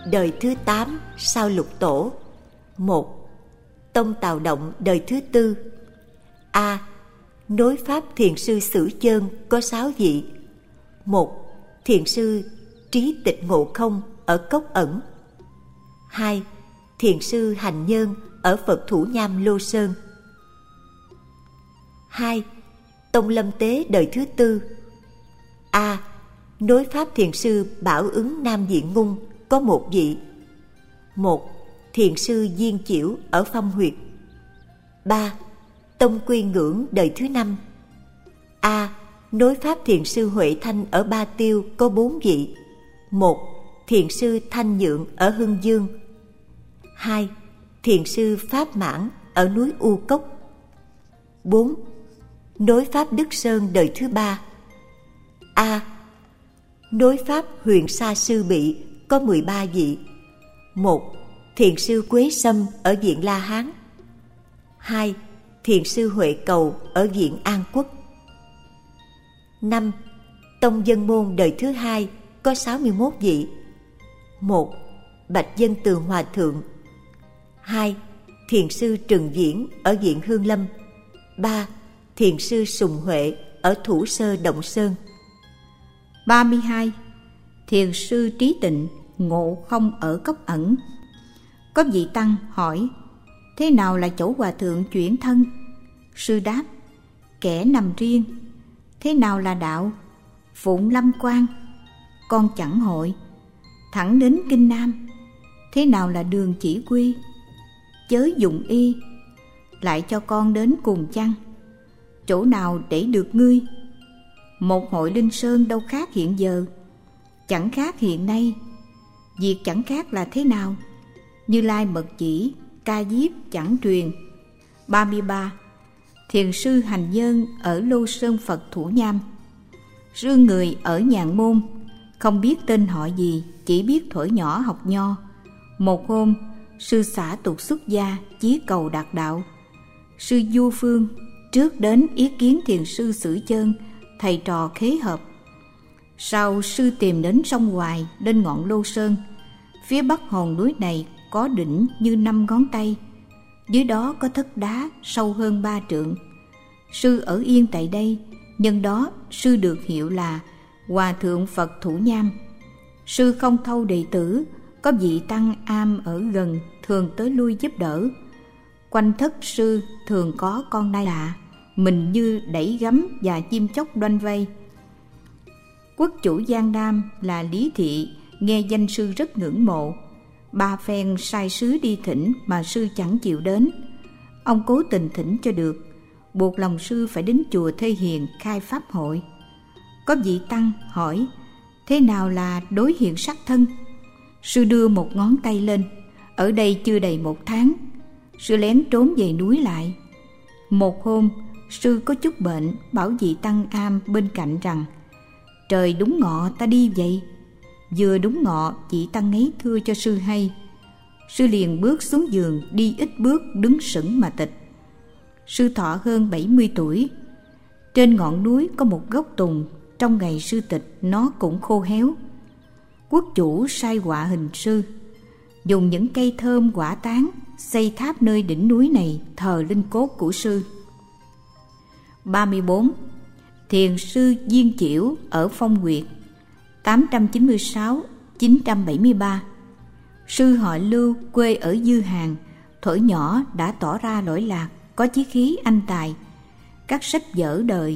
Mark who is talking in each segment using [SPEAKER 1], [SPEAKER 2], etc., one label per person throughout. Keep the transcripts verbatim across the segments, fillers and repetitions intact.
[SPEAKER 1] đời thứ tám sau Lục Tổ. Một. Tông Tào Động đời thứ tư. A. Nối pháp thiền sư Sử Chơn có sáu vị. Một. Thiền sư Trí Tịch Ngộ Không ở Cốc Ẩn. Hai. Thiền sư Hành Nhân ở Phật Thủ Nham Lô Sơn. Hai. Tông Lâm Tế đời thứ tư. A. Nối pháp thiền sư Bảo Ứng Nam Diện Ngung có một vị. Một. Thiền sư Diên Chiểu ở Phong Huyệt. Ba. Tông Quy Ngưỡng đời thứ năm. A. Nối pháp thiền sư Huệ Thanh ở Ba Tiêu có bốn vị. Một. Thiền sư Thanh Nhượng ở Hưng Dương. Hai. Thiền sư Pháp Mãn ở núi U Cốc. Bốn. Nối pháp Đức Sơn đời thứ ba. A. Nối pháp Huyền Sa Sư Bị có mười ba vị. Một. Thiền sư Quế Sâm ở Viện La Hán. Hai. Thiền sư Huệ Cầu ở Viện An Quốc. Năm. Tông Dân Môn đời thứ hai có sáu mươi mốt vị. Một. Bạch Dân Tường Hòa Thượng. Hai. Thiền sư Trừng Viễn ở Viện Hương Lâm. Ba. Thiền sư Sùng Huệ ở Thủ Sơ Động Sơn.
[SPEAKER 2] Ba mươi hai. Thiền sư Trí Tịnh Ngộ Không ở Cốc Ẩn. Có vị tăng hỏi: thế nào là chỗ hòa thượng chuyển thân? Sư đáp: kẻ nằm riêng. Thế nào là đạo? Phụng Lâm Quan. Con chẳng hội. Thẳng đến Kinh Nam. Thế nào là đường chỉ quy? Chớ dụng y. Lại cho con đến cùng chăng? Chỗ nào để được ngươi? Một hội Linh Sơn đâu khác hiện giờ, chẳng khác hiện nay. Việc chẳng khác là thế nào? Như Lai mật chỉ, Ca Diếp chẳng truyền. Ba mươi ba. Thiền sư Hành Nhân ở Lô Sơn Phật Thủ Nham. Sư người ở Nhạn Môn, không biết tên họ gì, chỉ biết thuở nhỏ học nho. Một hôm, sư xả tục xuất gia, chí cầu đạt đạo. Sư Du Phương trước đến ý kiến thiền sư Sử Chơn, thầy trò khế hợp. Sau sư tìm đến sông Hoài, lên ngọn Lô Sơn. Phía bắc hòn núi này có đỉnh như năm ngón tay, dưới đó có thất đá sâu hơn ba trượng. Sư ở yên tại đây, nhân đó sư được hiệu là Hòa Thượng Phật Thủ Nham. Sư không thâu đệ tử, có vị tăng am ở gần thường tới lui giúp đỡ. Quanh thất sư thường có con nai lạ, mình như đẩy gấm và chim chóc đoanh vây. Quốc chủ Giang Nam là Lý Thị nghe danh sư rất ngưỡng mộ. Ba phen sai sứ đi thỉnh mà sư chẳng chịu đến. Ông cố tình thỉnh cho được, buộc lòng sư phải đến chùa Thê Hiền khai pháp hội. Có vị tăng hỏi: thế nào là đối hiện sắc thân? Sư đưa một ngón tay lên: ở đây chưa đầy một tháng. Sư lén trốn về núi lại. Một hôm, sư có chút bệnh, bảo vị tăng am bên cạnh rằng: trời đúng ngọ ta đi vậy. Vừa đúng ngọ, vị tăng ấy thưa cho sư hay. Sư liền bước xuống giường, đi ít bước, đứng sững mà tịch. Sư thọ hơn bảy mươi tuổi. Trên ngọn núi có một gốc tùng, trong ngày sư tịch nó cũng khô héo. Quốc chủ sai họa hình sư, dùng những cây thơm quả tán xây tháp nơi đỉnh núi này thờ linh cốt của sư. Ba mươi bốn. Thiền sư Diên Chiểu ở Phong Huyệt. Tám trăm chín mươi sáu đến chín trăm bảy mươi ba. Sư họ Lưu, quê ở Dư Hàng, thuở nhỏ đã tỏ ra lỗi lạc, có chí khí anh tài. Các sách vở đời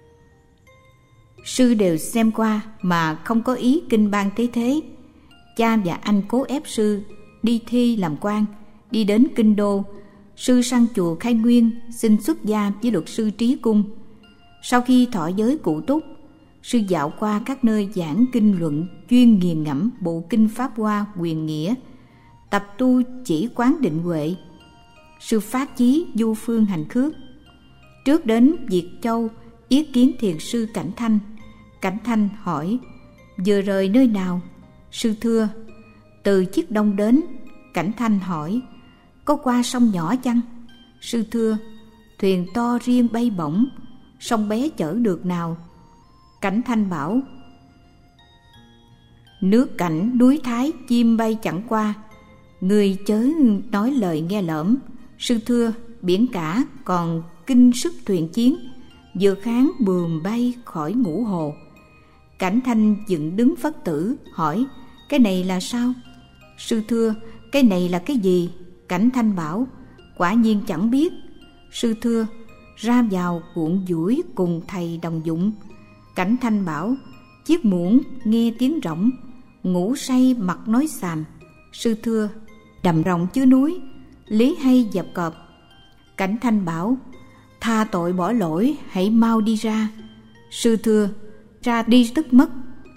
[SPEAKER 2] sư đều xem qua mà không có ý kinh ban tế thế. Cha và anh cố ép sư đi thi làm quan. Đi đến kinh đô, sư sang chùa Khai Nguyên xin xuất gia với luật sư Trí Cung. Sau khi thọ giới cụ túc, sư dạo qua các nơi giảng kinh luận, chuyên nghiền ngẫm bộ kinh Pháp Hoa Quyền Nghĩa, tập tu chỉ quán định huệ. Sư phát chí du phương hành khước. Trước đến Việt Châu ý kiến thiền sư Cảnh Thanh. Cảnh Thanh hỏi: vừa rời nơi nào? Sư thưa: từ Chiết Đông đến. Cảnh Thanh hỏi: có qua sông nhỏ chăng? Sư thưa: thuyền to riêng bay bổng, sông bé chở được nào? Cảnh Thanh bảo: nước cảnh núi Thái chim bay chẳng qua, người chớ nói lời nghe lỡm. Sư thưa, biển cả còn kinh sức thuyền chiến, vừa kháng bườm bay khỏi ngũ hồ. Cảnh Thanh dựng đứng phất tử, hỏi: cái này là sao? Sư thưa, cái này là cái gì? Cảnh Thanh bảo: quả nhiên chẳng biết. Sư thưa, ra vào cuộn dũi cùng thầy đồng dụng. Cảnh Thanh bảo: chiếc muỗng nghe tiếng rỗng, ngủ say mặt nói xàm. Sư thưa, đầm rộng chứ núi, lý hay dập cọp. Cảnh Thanh bảo: tha tội bỏ lỗi, hãy mau đi ra. Sư thưa, ra đi tức mất.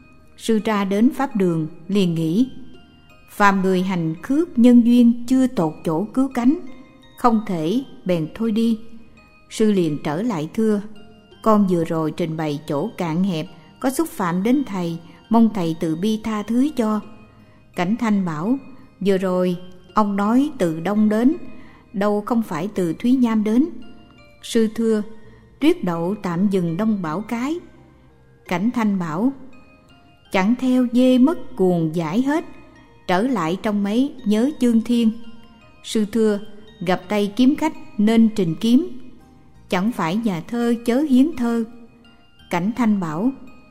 [SPEAKER 2] Sư ra đến pháp đường, liền nghĩ: phàm người hành khước nhân duyên chưa tột chỗ cứu cánh, không thể bèn thôi đi. Sư liền trở lại thưa: con vừa rồi trình bày chỗ cạn hẹp, có xúc phạm đến thầy, mong thầy từ bi tha thứ cho. Cảnh Thanh bảo: vừa rồi ông nói từ đông đến, đâu không phải từ Thúy Nham đến. Sư thưa, tuyết đậu tạm dừng đông Bảo Cái. Cảnh Thanh bảo: chẳng theo dê mất cuồng giải hết, trở lại trong mấy nhớ chương thiên. Sư thưa, gặp tay kiếm khách nên trình kiếm, chẳng phải nhà thơ chớ hiến thơ. Cảnh Thanh bảo: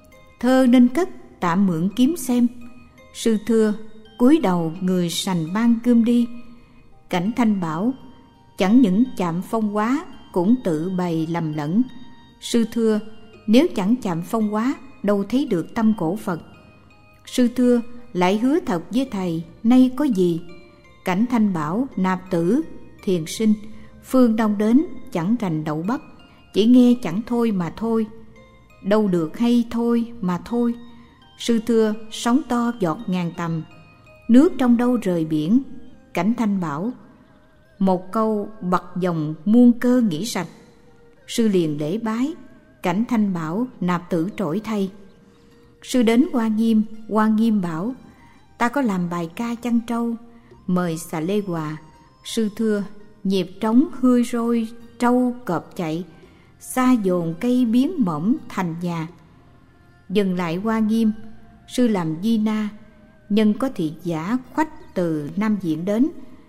[SPEAKER 2] thơ nên cất, tạm mượn kiếm xem. Sư thưa, cúi đầu người sành mang gươm đi. Cảnh Thanh bảo: chẳng những chạm phong quá, cũng tự bày lầm lẫn. Sư thưa, nếu chẳng chạm phong quá, đâu thấy được tâm cổ Phật. Sư thưa, lại hứa thật với thầy, nay có gì? Cảnh Thanh bảo: nạp tử, thiền sinh, phương đông đến, chẳng rành đậu bắp, chỉ nghe chẳng thôi mà thôi. Đâu được hay thôi mà thôi. Sư thưa, sóng to giọt ngàn tầm, nước trong đâu rời biển. Cảnh Thanh bảo: một câu bật dòng muôn cơ nghĩ sạch. Sư liền lễ bái. Cảnh Thanh bảo: nạp tử trỗi thay. Sư đến Hoa Nghiêm. Hoa Nghiêm bảo: ta có làm bài ca chăn trâu, mời xà lê hòa. Sư thưa, nhịp trống hươi rôi, trâu cọp chạy, xa dồn cây biến mỏng thành nhà. Dừng lại Hoa Nghiêm, sư làm di na, nhân có thị giả khoách từ Nam Diện đến.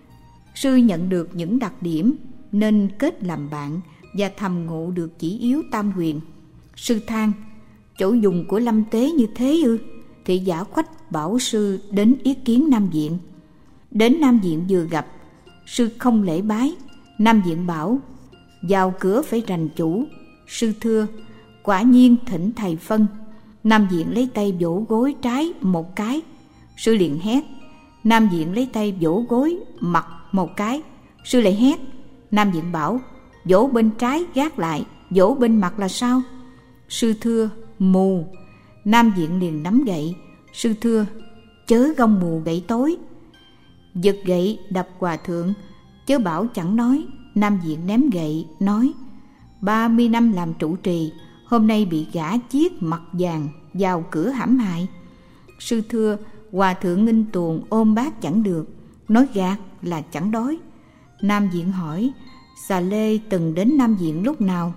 [SPEAKER 2] Sư nhận được những đặc điểm nên kết làm bạn và thầm ngộ được chỉ yếu tam huyền. Sư than: chỗ dùng của Lâm Tế như thế ư? Thị giả khoách bảo sư đến ý kiến Nam Diện. Đến Nam Diện vừa gặp, sư không lễ bái. Nam Diện bảo: vào cửa phải rành chủ. Sư thưa, quả nhiên thỉnh thầy phân. Nam Diện lấy tay vỗ gối trái một cái. Sư liền hét. Nam Diện lấy tay vỗ gối mặt một cái. Sư lại hét. Nam Diện bảo: vỗ bên trái gác lại, vỗ bên mặt là sao? Sư thưa, mù. Nam Diện liền nắm gậy. Sư thưa, chớ gông mù gậy tối. Giật gậy đập hòa thượng, chớ bảo chẳng nói. Nam Diện ném gậy, nói: ba mươi năm làm trụ trì, hôm nay bị gã chiết mặt vàng vào cửa hãm hại. Sư thưa, hòa thượng nghinh tuồng ôm bát chẳng được, nói gạt là chẳng đói. Nam Diện hỏi: xà lê từng đến Nam Diện lúc nào?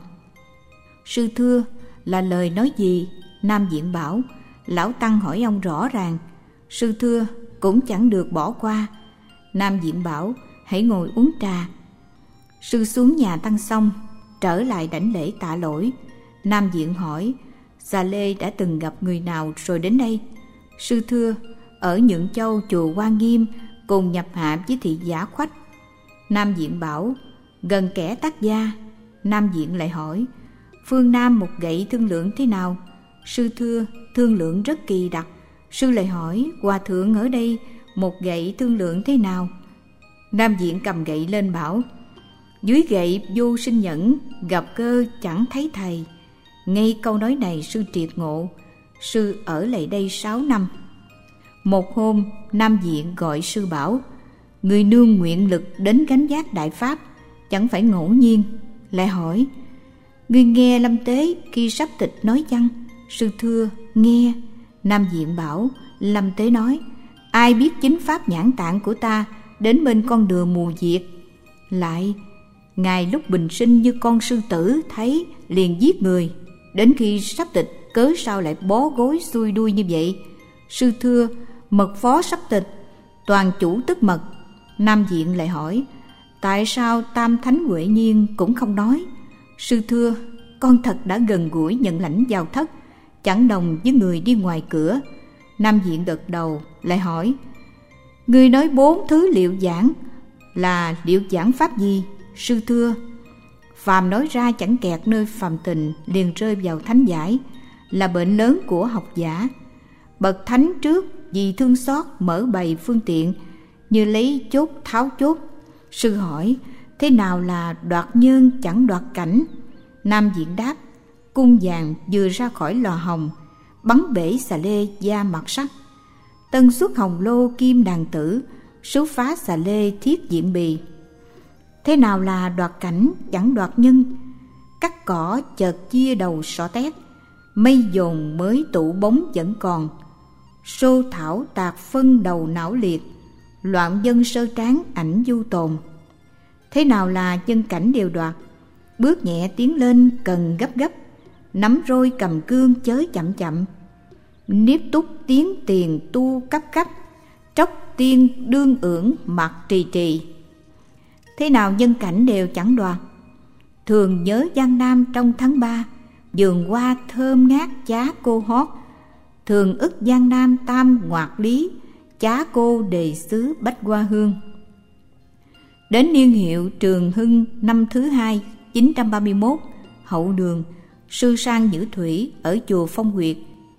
[SPEAKER 2] Sư thưa, là lời nói gì? Nam Diện bảo: lão tăng hỏi ông rõ ràng. Sư thưa, cũng chẳng được bỏ qua. Nam Diện bảo: hãy ngồi uống trà. Sư xuống nhà tăng xong, trở lại đảnh lễ tạ lỗi. Nam Diện hỏi: xà lê đã từng gặp người nào rồi đến đây? Sư thưa, ở Nhượng Châu chùa Hoa Nghiêm cùng nhập hạ với thị giả khoách. Nam Diện bảo: gần kẻ tác gia. Nam Diện lại hỏi: phương Nam một gậy thương lượng thế nào? Sư thưa, thương lượng rất kỳ đặc. Sư lại hỏi: hòa thượng ở đây một gậy thương lượng thế nào? Nam Diện cầm gậy lên bảo: dưới gậy vô sinh nhẫn, gặp cơ chẳng thấy thầy. Ngay câu nói này sư triệt ngộ. Sư ở lại đây sáu năm. Một hôm, Nam Diện gọi sư bảo: người nương nguyện lực đến gánh vác đại pháp, chẳng phải ngẫu nhiên. Lại hỏi: ngươi nghe Lâm Tế khi sắp tịch nói chăng? Sư thưa, nghe. Nam Diện bảo: Lâm Tế nói: ai biết chính pháp nhãn tạng của ta, đến bên con đường mù diệt. Lại, ngài lúc bình sinh như con sư tử, thấy liền giết người, đến khi sắp tịch cớ sao lại bó gối xuôi đuôi như vậy? Sư thưa, mật phó sắp tịch, toàn chủ tức mật. Nam Diện lại hỏi, tại sao Tam Thánh Huệ Nhiên cũng không nói? Sư thưa, con thật đã gần gũi nhận lãnh vào thất, chẳng đồng với người đi ngoài cửa. Nam Diện gật đầu, lại hỏi, ngươi nói bốn thứ liệu giảng là liệu giảng pháp gì? Sư thưa, phàm nói ra chẳng kẹt nơi phàm tình, liền rơi vào thánh giải, là bệnh lớn của học giả. Bậc thánh trước vì thương xót mở bày phương tiện, như lấy chốt tháo chốt. Sư hỏi, thế nào là đoạt nhân chẳng đoạt cảnh? Nam Diện đáp, cung vàng vừa ra khỏi lò hồng, bắn bể xà lê da mặt sắt. Tân xuất hồng lô kim đàn tử, số phá xà lê thiết diện bì. Thế nào là đoạt cảnh chẳng đoạt nhân? Cắt cỏ chợt chia đầu sọ tét, mây dồn mới tụ bóng vẫn còn. Xô thảo tạc phân đầu não liệt, loạn dân sơ tráng ảnh du tồn. Thế nào là nhân cảnh đều đoạt? Bước nhẹ tiến lên cần gấp gấp, nắm roi cầm cương chớ chậm chậm. Niếp túc tiến tiền tu cấp cấp, tróc tiên đương ưởng mặt trì trì. Thế nào nhân cảnh đều chẳng đoạt? Thường nhớ Giang Nam trong tháng ba, vườn hoa thơm ngát chá cô hót. Thường ức Giang Nam tam ngoạc lý, chá cô đề xứ bách hoa hương. Đến niên hiệu Trường Hưng năm thứ hai, chín trăm ba mươi mốt, Hậu Đường, sư sang Nhữ Thủy ở chùa Phong Nguyệt.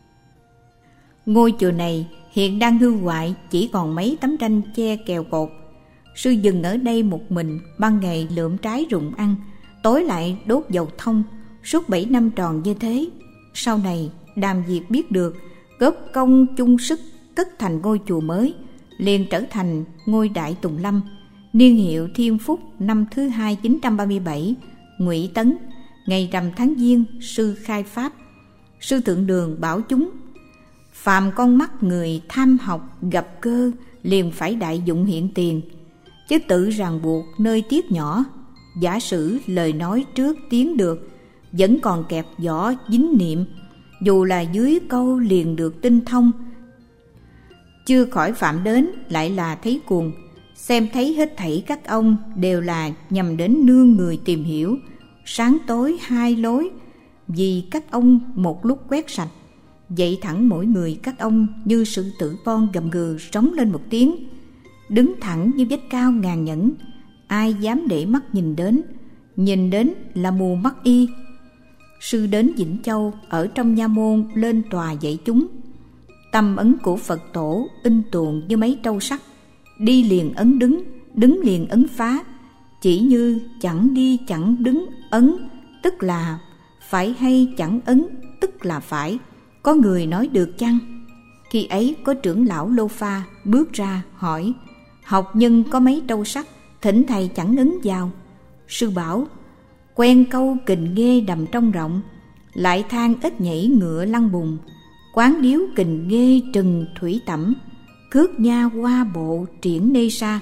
[SPEAKER 2] Ngôi chùa này hiện đang hư hoại, chỉ còn mấy tấm tranh che kèo cột. Sư dừng ở đây một mình, ban ngày lượm trái rụng ăn, tối lại đốt dầu thông, suốt bảy năm tròn như thế. Sau này Đàm Việt biết được, góp công chung sức cất thành ngôi chùa mới, liền trở thành ngôi Đại Tùng Lâm, niên hiệu Thiên Phúc năm thứ hai chín trăm ba mươi bảy, Ngụy Tấn, ngày rằm tháng Giêng, sư khai pháp. Sư Thượng Đường bảo chúng, phàm con mắt người tham học gặp cơ, liền phải đại dụng hiện tiền, chứ tự ràng buộc nơi tiết nhỏ. Giả sử lời nói trước tiếng được, vẫn còn kẹp vỏ dính niệm, dù là dưới câu liền được tinh thông. Chưa khỏi phạm đến lại là thấy cuồng, xem thấy hết thảy các ông đều là nhằm đến nương người tìm hiểu, sáng tối hai lối, vì các ông một lúc quét sạch. Dậy thẳng mỗi người các ông như sự tử con gầm gừ rống lên một tiếng, đứng thẳng như vách cao ngàn nhẫn, ai dám để mắt nhìn đến, nhìn đến là mù mắt y. Sư đến Vĩnh Châu, ở trong nha môn lên tòa dạy chúng. Tâm ấn của Phật tổ in tuồng như mấy trâu sắt, đi liền ấn đứng, đứng liền ấn phá. Chỉ như chẳng đi chẳng đứng ấn, tức là phải, hay chẳng ấn, tức là phải. Có người nói được chăng? Khi ấy có trưởng lão Lô Pha bước ra hỏi, học nhân có mấy trâu sắt, thỉnh thầy chẳng ấn vào. Sư bảo, quen câu kình nghê đầm trong rộng, lại than ít nhảy ngựa lăn bùn. Quán điếu kình nghê trừng thủy tẩm, cước nha hoa bộ triển nê sa.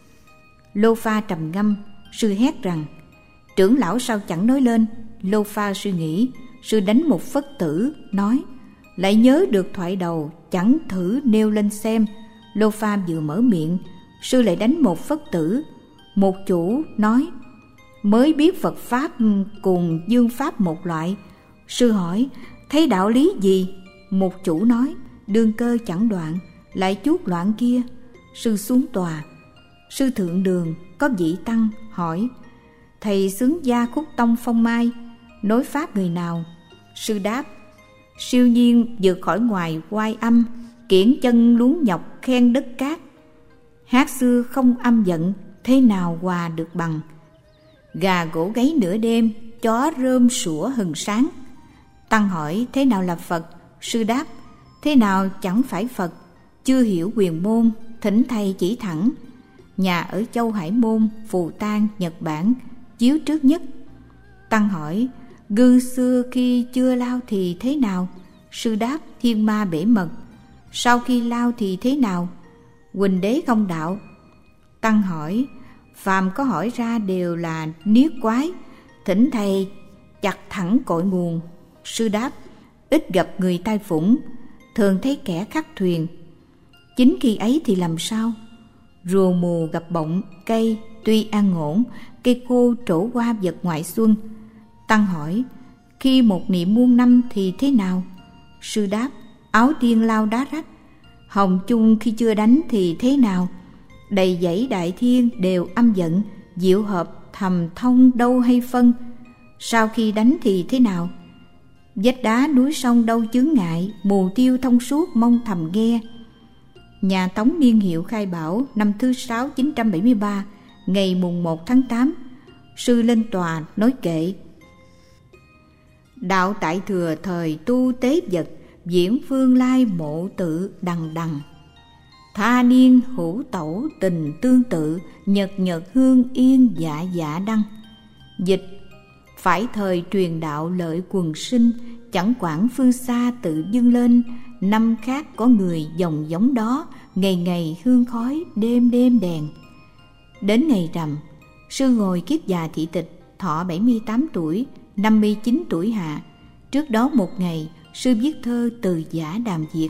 [SPEAKER 2] Lô Pha trầm ngâm, sư hét rằng, trưởng lão sao chẳng nói lên? Lô Pha suy nghĩ, sư đánh một phất tử, nói, lại nhớ được thoại đầu, chẳng thử nêu lên xem. Lô Pha vừa mở miệng, sư lại đánh một phất tử. Một chủ nói, mới biết Phật Pháp cùng Dương Pháp một loại. Sư hỏi, thấy đạo lý gì? Một chủ nói, đương cơ chẳng đoạn, lại chuốt loạn kia. Sư xuống tòa. Sư Thượng Đường có vị tăng hỏi, thầy xướng gia Khúc Tông Phong Mai, nói Pháp người nào? Sư đáp, siêu nhiên vượt khỏi ngoài oai âm, kiển chân luống nhọc khen đất cát. Hát xưa không âm giận, thế nào hòa được bằng. Gà gỗ gáy nửa đêm, chó rơm sủa hừng sáng. Tăng hỏi, thế nào là Phật? Sư đáp, thế nào chẳng phải Phật? Chưa hiểu quyền môn, thỉnh thầy chỉ thẳng. Nhà ở Châu Hải Môn, Phù Tang, Nhật Bản, chiếu trước nhất. Tăng hỏi, gư xưa khi chưa lao thì thế nào? Sư đáp, thiên ma bể mật. Sau khi lao thì thế nào? Huỳnh đế không đạo. Tăng hỏi, phàm có hỏi ra đều là niết quái, thỉnh thầy chặt thẳng cội nguồn. Sư đáp, ít gặp người tai phủng, thường thấy kẻ khắc thuyền. Chính khi ấy thì làm sao? Rùa mù gặp bọng, cây tuy an ổn, cây khô trổ qua vật ngoại xuân. Tăng hỏi, khi một niệm muôn năm thì thế nào? Sư đáp, áo tiên lao đá rách. Hồng chung khi chưa đánh thì thế nào? Đầy dãy đại thiên đều âm giận, diệu hợp thầm thông đâu hay phân. Sau khi đánh thì thế nào? Vách đá núi sông đâu chướng ngại, mù tiêu thông suốt mong thầm nghe. Nhà Tống niên hiệu Khai Bảo năm thứ sáu chín trăm bảy mươi ba, ngày mùng một tháng tám, sư lên tòa nói kệ: đạo tại thừa thời tu tế vật, diễn phương lai mộ tự đằng đằng. Tha niên hữu tẩu tình tương tự, nhật nhật hương yên dạ dạ đăng. Dịch: phải thời truyền đạo lợi quần sinh, chẳng quản phương xa tự dưng lên. Năm khác có người dòng giống đó, ngày ngày hương khói đêm đêm đèn. Đến ngày rằm, sư ngồi kiết già thị tịch, thọ bảy mươi tám tuổi, năm mươi chín tuổi hạ. Trước đó một ngày, sư viết thơ từ giả đàm diệt.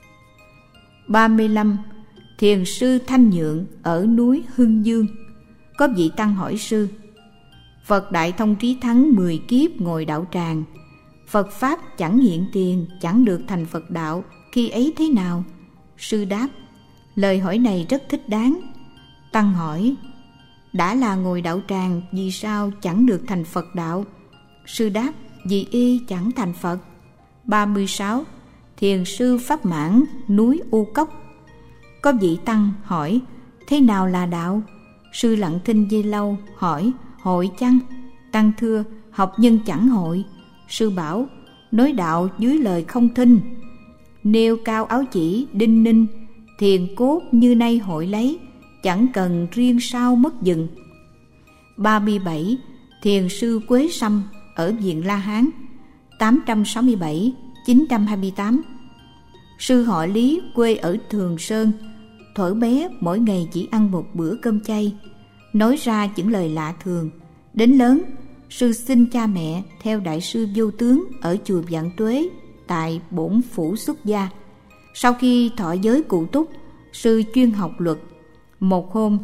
[SPEAKER 2] ba mươi lăm. Thiền sư Thanh Nhượng ở núi Hưng Dương. Có vị tăng hỏi sư: Phật Đại Thông Trí Thắng mười kiếp ngồi đạo tràng, Phật Pháp chẳng hiện tiền, chẳng được thành Phật đạo, khi ấy thế nào? Sư đáp: lời hỏi này rất thích đáng. Tăng hỏi: đã là ngồi đạo tràng, vì sao chẳng được thành Phật đạo? Sư đáp: vì y chẳng thành Phật. ba mươi sáu. Thiền sư Pháp Mãn, núi U Cốc. Có vị tăng hỏi: thế nào là đạo? Sư lặng thinh giây lâu, hỏi: hội chăng? Tăng thưa: học nhân chẳng hội. Sư bảo: nói đạo dưới lời không thinh, nêu cao áo chỉ đinh ninh, thiền cốt như nay hội lấy, chẳng cần riêng sao mất dừng. ba mươi bảy. Thiền sư Quế Sâm ở Viện La Hán, tám trăm sáu mươi bảy đến chín trăm hai mươi tám. Sư họ Lý, quê ở Thường Sơn, thuở bé mỗi ngày chỉ ăn một bữa cơm chay, nói ra những lời lạ thường. Đến lớn, sư xin cha mẹ theo đại sư Vô Tướng ở chùa Vạn Tuế tại Bổn Phủ xuất gia. Sau khi thọ giới cụ túc, sư chuyên học luật. Một hôm,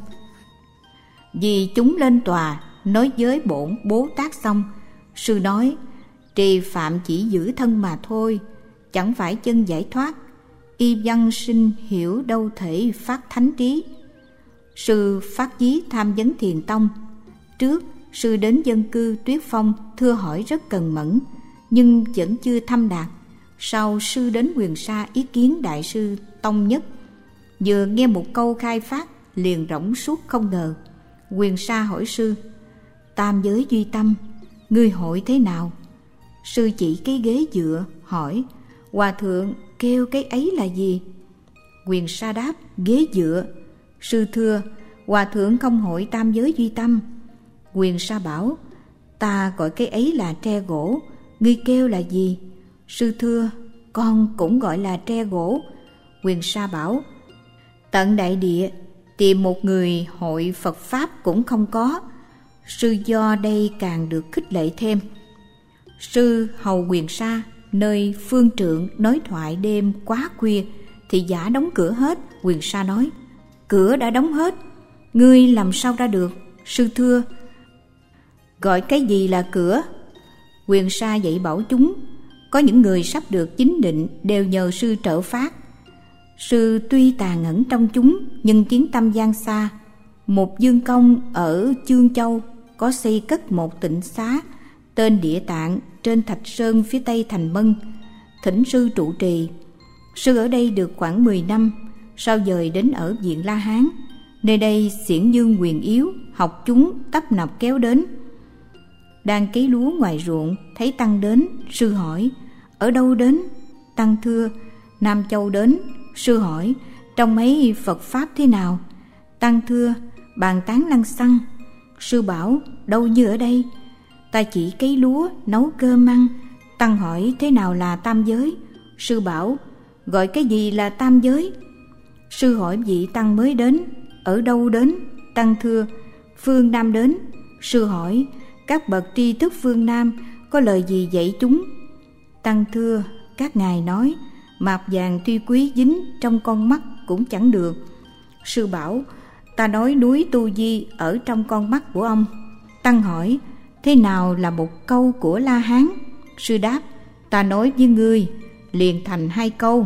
[SPEAKER 2] vì chúng lên tòa nói với Bổn Bố Tát xong, sư nói: trì phạm chỉ giữ thân mà thôi, chẳng phải chân giải thoát. Y văn sinh hiểu đâu thể phát thánh trí. Sư phát chí tham vấn Thiền Tông. Trước, sư đến dân cư Tuyết Phong thưa hỏi rất cần mẫn, nhưng vẫn chưa thâm đạt. Sau, sư đến Quyền Sa ý kiến đại sư Tông Nhất. Vừa nghe một câu khai phát, liền rỗng suốt không ngờ. Quyền Sa hỏi sư: tam giới duy tâm, ngươi hội thế nào? Sư chỉ cái ghế dựa, hỏi: hòa thượng kêu cái ấy là gì? Quyền Sa đáp: ghế dựa. Sư thưa: hòa thượng không hội tam giới duy tâm. Quyền Sa bảo: ta gọi cái ấy là tre gỗ, ngươi kêu là gì? Sư thưa: con cũng gọi là tre gỗ. Quyền Sa bảo: tận đại địa tìm một người hội Phật Pháp cũng không có. Sư do đây càng được khích lệ thêm. Sư hầu Quyền Sa nơi phương trượng nói thoại đêm quá khuya, thì giả đóng cửa hết. Quyền Sa nói: cửa đã đóng hết, ngươi làm sao ra được? Sư thưa: gọi cái gì là cửa? Quyền Sa dạy bảo chúng: có những người sắp được chính định đều nhờ sư trợ phát. Sư tuy tà ngẩn trong chúng, nhưng kiến tâm gian xa. Một dương công ở Chương Châu có xây cất một tịnh xá tên Địa Tạng trên Thạch Sơn phía tây thành Mân, thỉnh sư trụ trì. Sư ở đây được khoảng mười năm, sau dời đến ở Viện La Hán. Nơi đây xiển dương quyền yếu, học chúng tấp nập kéo đến. Đang cấy lúa ngoài ruộng, thấy tăng đến, sư hỏi: ở đâu đến? Tăng thưa: Nam Châu đến. Sư hỏi: trong mấy Phật Pháp thế nào? Tăng thưa: bàn tán lăng xăng. Sư bảo: đâu như ở đây? Ta chỉ cấy lúa, nấu cơm ăn. Tăng hỏi: thế nào là tam giới? Sư bảo: gọi cái gì là tam giới? Sư hỏi vị tăng mới đến: ở đâu đến? Tăng thưa: phương Nam đến. Sư hỏi: các bậc tri thức phương Nam có lời gì dạy chúng? Tăng thưa: các ngài nói mạp vàng tuy quý dính trong con mắt cũng chẳng được. Sư bảo, ta nói núi Tu Di ở trong con mắt của ông. Tăng hỏi, thế nào là một câu của La Hán? Sư đáp, ta nói với ngươi, liền thành hai câu.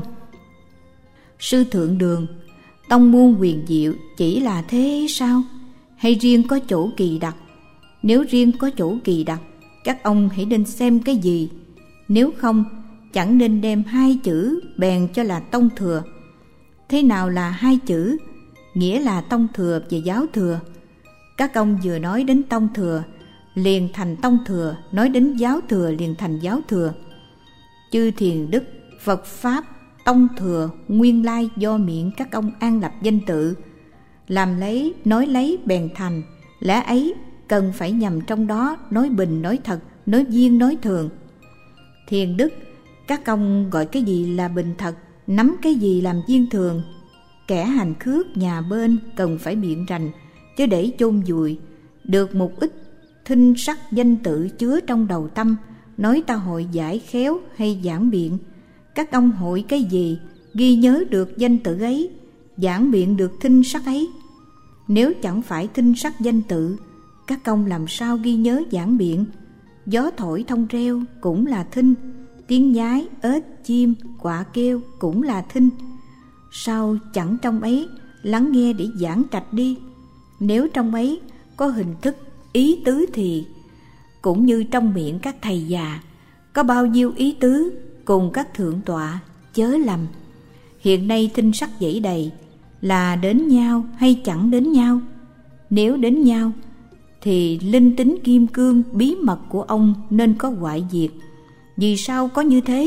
[SPEAKER 2] Sư Thượng Đường, tông môn huyền diệu chỉ là thế sao? Hay riêng có chỗ kỳ đặc? Nếu riêng có chỗ kỳ đặc, các ông hãy nên xem cái gì. Nếu không, chẳng nên đem hai chữ bèn cho là tông thừa. Thế nào là hai chữ? Nghĩa là tông thừa và giáo thừa. Các ông vừa nói đến tông thừa liền thành tông thừa, nói đến giáo thừa liền thành giáo thừa. Chư Thiền Đức, Phật Pháp, tông thừa nguyên lai do miệng các ông an lập danh tự, làm lấy, nói lấy bèn thành. Lẽ ấy cần phải nhằm trong đó, nói bình nói thật, nói duyên nói thường. Thiền Đức, các ông gọi cái gì là bình thật, nắm cái gì làm duyên thường. Kẻ hành khước nhà bên cần phải biện rành, chứ để chôn vùi. Được một ít thinh sắc danh tự chứa trong đầu tâm, nói ta hội giải khéo hay giảng biện. Các ông hội cái gì, ghi nhớ được danh tự ấy, giảng biện được thinh sắc ấy. Nếu chẳng phải thinh sắc danh tự, các ông làm sao ghi nhớ giảng biện? Gió thổi thông reo cũng là thinh, tiếng nhái, ếch, chim, quạ kêu cũng là thinh. Sao chẳng trong ấy lắng nghe để giảng trạch đi? Nếu trong ấy có hình thức, ý tứ thì cũng như trong miệng các thầy già, có bao nhiêu ý tứ cùng các thượng tọa chớ lầm. Hiện nay thinh sắc dãy đầy là đến nhau hay chẳng đến nhau? Nếu đến nhau thì linh tính kim cương bí mật của ông nên có hoại diệt. Vì sao có như thế?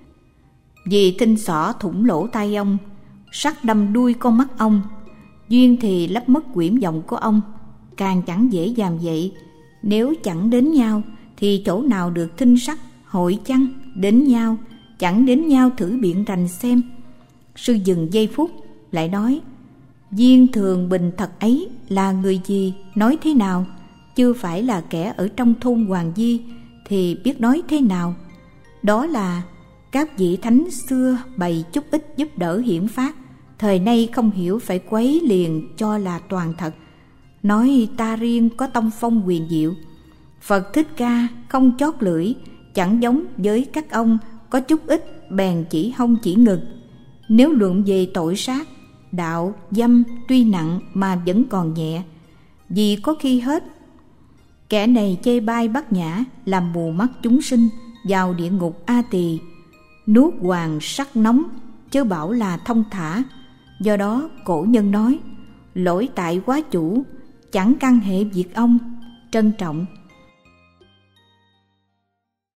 [SPEAKER 2] Vì thinh xỏ thủng lỗ tai ông, sắc đâm đuôi con mắt ông, duyên thì lấp mất quyển vọng của ông, càng chẳng dễ dàng vậy. Nếu chẳng đến nhau thì chỗ nào được thinh sắc hội chăng? Đến nhau, chẳng đến nhau thử biện rành xem. Sư dừng giây phút lại nói, duyên thường bình thật ấy là người gì, nói thế nào? Chưa phải là kẻ ở trong thôn Hoàng Di thì biết nói thế nào. Đó là các vị thánh xưa bày chút ít giúp đỡ hiển phát, thời nay không hiểu phải quấy liền cho là toàn thật. Nói ta riêng có tông phong huyền diệu. Phật Thích Ca không chót lưỡi, chẳng giống với các ông có chút ít bèn chỉ hông chỉ ngực. Nếu luận về tội sát, đạo, dâm tuy nặng mà vẫn còn nhẹ, vì có khi hết. Kẻ này chê bai Bát Nhã, làm mù mắt chúng sinh, vào địa ngục A Tỳ, nuốt hoàng sắc nóng, chớ bảo là thông thả. Do đó cổ nhân nói, lỗi tại quá chủ, chẳng căn hệ việc ông, trân trọng.